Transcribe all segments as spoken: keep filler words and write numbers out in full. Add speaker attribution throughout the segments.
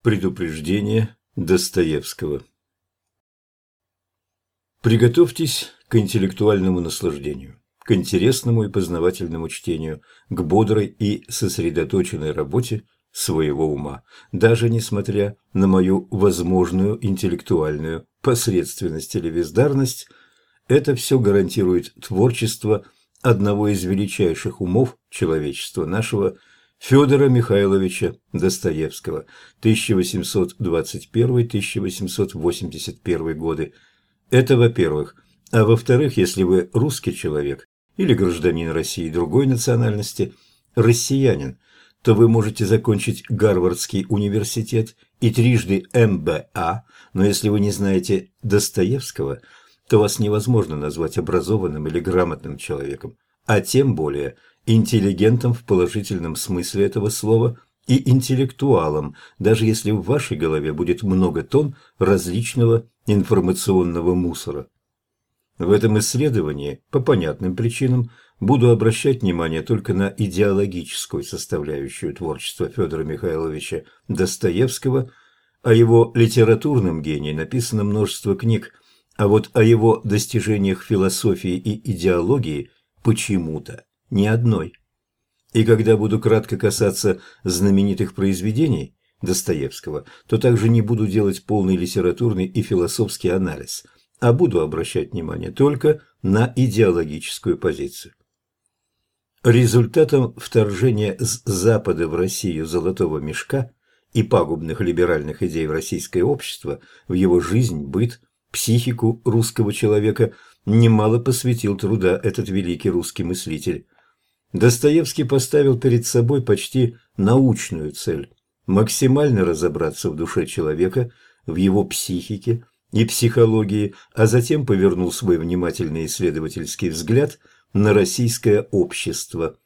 Speaker 1: Предупреждение Достоевского. Приготовьтесь к интеллектуальному наслаждению, к интересному и познавательному чтению, к бодрой и сосредоточенной работе своего ума, даже несмотря на мою возможную интеллектуальную посредственность или бездарность. Это все гарантирует творчество одного из величайших умов человечества, нашего Федора Михайловича Достоевского, тысяча восемьсот двадцать первый — тысяча восемьсот восемьдесят первый годы. Это во-первых. А во-вторых, если вы русский человек или гражданин России другой национальности, россиянин, то вы можете закончить Гарвардский университет и трижды эм бэ а, но если вы не знаете Достоевского, то вас невозможно назвать образованным или грамотным человеком, а тем более интеллигентом в положительном смысле этого слова и интеллектуалом, даже если в вашей голове будет много тонн различного информационного мусора. В этом исследовании, по понятным причинам, буду обращать внимание только на идеологическую составляющую творчества Федора Михайловича Достоевского. О его литературном гении написано множество книг, а вот о его достижениях философии и идеологии почему-то ни одной. И когда буду кратко касаться знаменитых произведений Достоевского, то также не буду делать полный литературный и философский анализ, а буду обращать внимание только на идеологическую позицию. Результатом вторжения с Запада в Россию золотого мешка и пагубных либеральных идей в российское общество, в его жизнь, быт, психику русского человека немало посвятил труда этот великий русский мыслитель. Достоевский поставил перед собой почти научную цель – максимально разобраться в душе человека, в его психике и психологии, а затем повернул свой внимательный исследовательский взгляд на российское общество.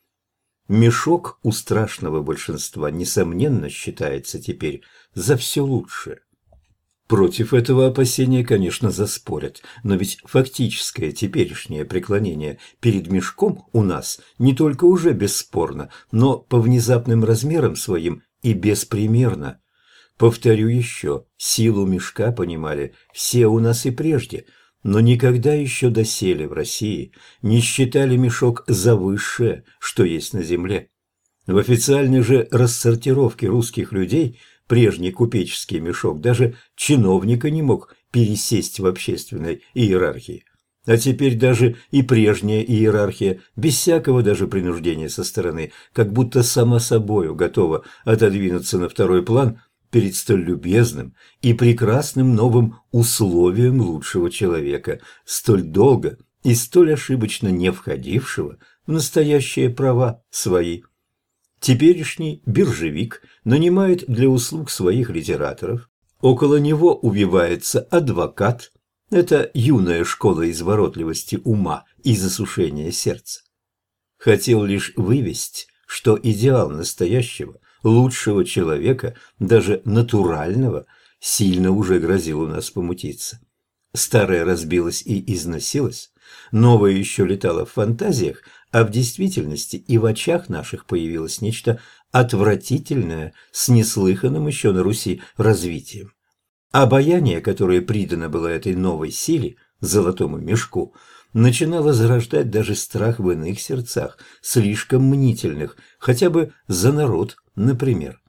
Speaker 1: Мешок у страшного большинства, несомненно, считается теперь за все лучшее. Против этого опасения, конечно, заспорят, но ведь фактическое теперешнее преклонение перед мешком у нас не только уже бесспорно, но по внезапным размерам своим и беспримерно. Повторю еще, силу мешка понимали все у нас и прежде, но никогда еще доселе в России не считали мешок за высшее, что есть на земле. В официальной же рассортировке русских людей прежний купеческий мешок даже чиновника не мог пересесть в общественной иерархии. А теперь даже и прежняя иерархия, без всякого даже принуждения со стороны, как будто сама собою готова отодвинуться на второй план перед столь любезным и прекрасным новым условием лучшего человека, столь долго и столь ошибочно не входившего в настоящие права свои. Теперешний биржевик нанимает для услуг своих литераторов. Около него увивается адвокат. Это юная школа изворотливости ума и засушения сердца. Хотел лишь вывести, что идеал настоящего, лучшего человека, даже натурального, сильно уже грозил у нас помутиться. Старое разбилось и износилось, новое еще летало в фантазиях, а в действительности и в очах наших появилось нечто отвратительное с неслыханным еще на Руси развитием. Обаяние, которое придано было этой новой силе, золотому мешку, начинало зарождать даже страх в иных сердцах, слишком мнительных, хотя бы за народ, например.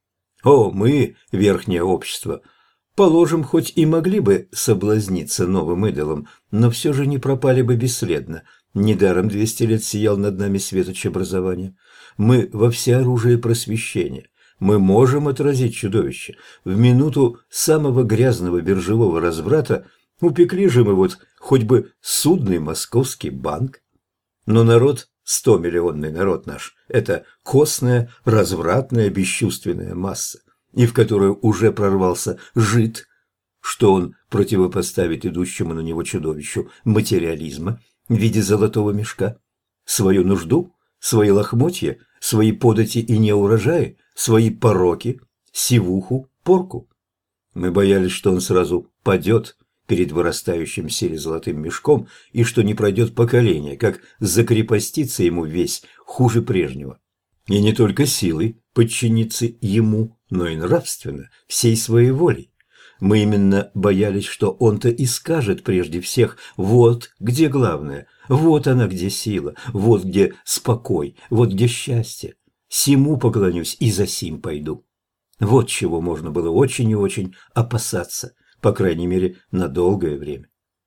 Speaker 1: О, мы, верхнее общество, положим, хоть и могли бы соблазниться новым идолом, но все же не пропали бы бесследно. Недаром двести лет сиял над нами светоч образования. Мы во всеоружии просвещения. Мы можем отразить чудовище. В минуту самого грязного биржевого разврата упекли же мы вот хоть бы судный московский банк. Но народ, стомиллионный народ наш, это костная, развратная, бесчувственная масса, и в которую уже прорвался жид, что он противопоставит идущему на него чудовищу материализма в виде золотого мешка? Свою нужду, свои лохмотья, свои подати и неурожаи, свои пороки, сивуху, порку. Мы боялись, что он сразу падет перед вырастающим в силе золотым мешком и что не пройдет поколение, как закрепостится ему весь хуже прежнего. И не только силой, подчиниться ему, но и нравственно, всей своей волей. Мы именно боялись, что он-то и скажет прежде всех: вот где главное, вот она где сила, вот где спокой, вот где счастье. Сему поклонюсь и за сим пойду. Вот чего можно было очень и очень опасаться, по крайней мере, на долгое время.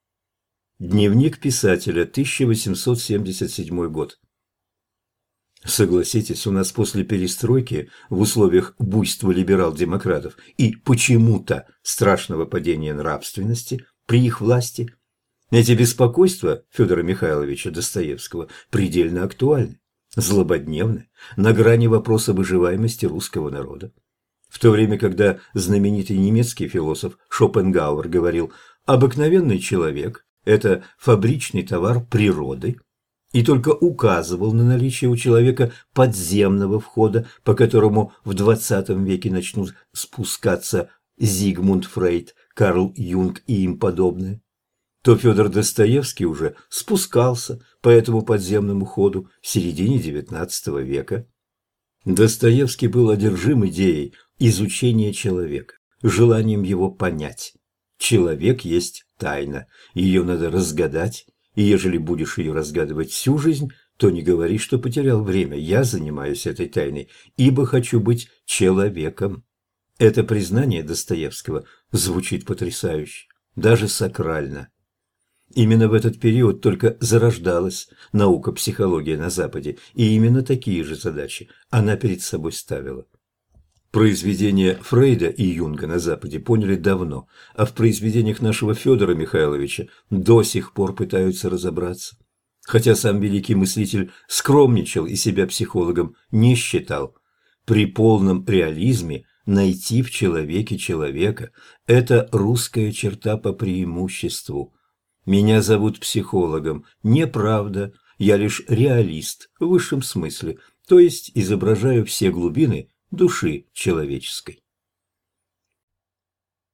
Speaker 1: Дневник писателя, тысяча восемьсот семьдесят седьмой год. Согласитесь, у нас после перестройки в условиях буйства либерал-демократов и почему-то страшного падения нравственности при их власти, эти беспокойства Федора Михайловича Достоевского предельно актуальны, злободневны, на грани вопроса выживаемости русского народа. В то время, когда знаменитый немецкий философ Шопенгауэр говорил: «Обыкновенный человек – это фабричный товар природы», и только указывал на наличие у человека подземного входа, по которому в двадцатом веке начнут спускаться Зигмунд Фрейд, Карл Юнг и им подобные, то Федор Достоевский уже спускался по этому подземному ходу в середине девятнадцатого века. Достоевский был одержим идеей изучения человека, желанием его понять. Человек есть тайна, ее надо разгадать. И ежели будешь ее разгадывать всю жизнь, то не говори, что потерял время. Я занимаюсь этой тайной, ибо хочу быть человеком. Это признание Достоевского звучит потрясающе, даже сакрально. Именно в этот период только зарождалась наука психология на Западе, и именно такие же задачи она перед собой ставила. Произведения Фрейда и Юнга на Западе поняли давно, а в произведениях нашего Федора Михайловича до сих пор пытаются разобраться. Хотя сам великий мыслитель скромничал и себя психологом не считал. При полном реализме найти в человеке человека – это русская черта по преимуществу. Меня зовут психологом, неправда, я лишь реалист в высшем смысле, то есть изображаю все глубины души человеческой.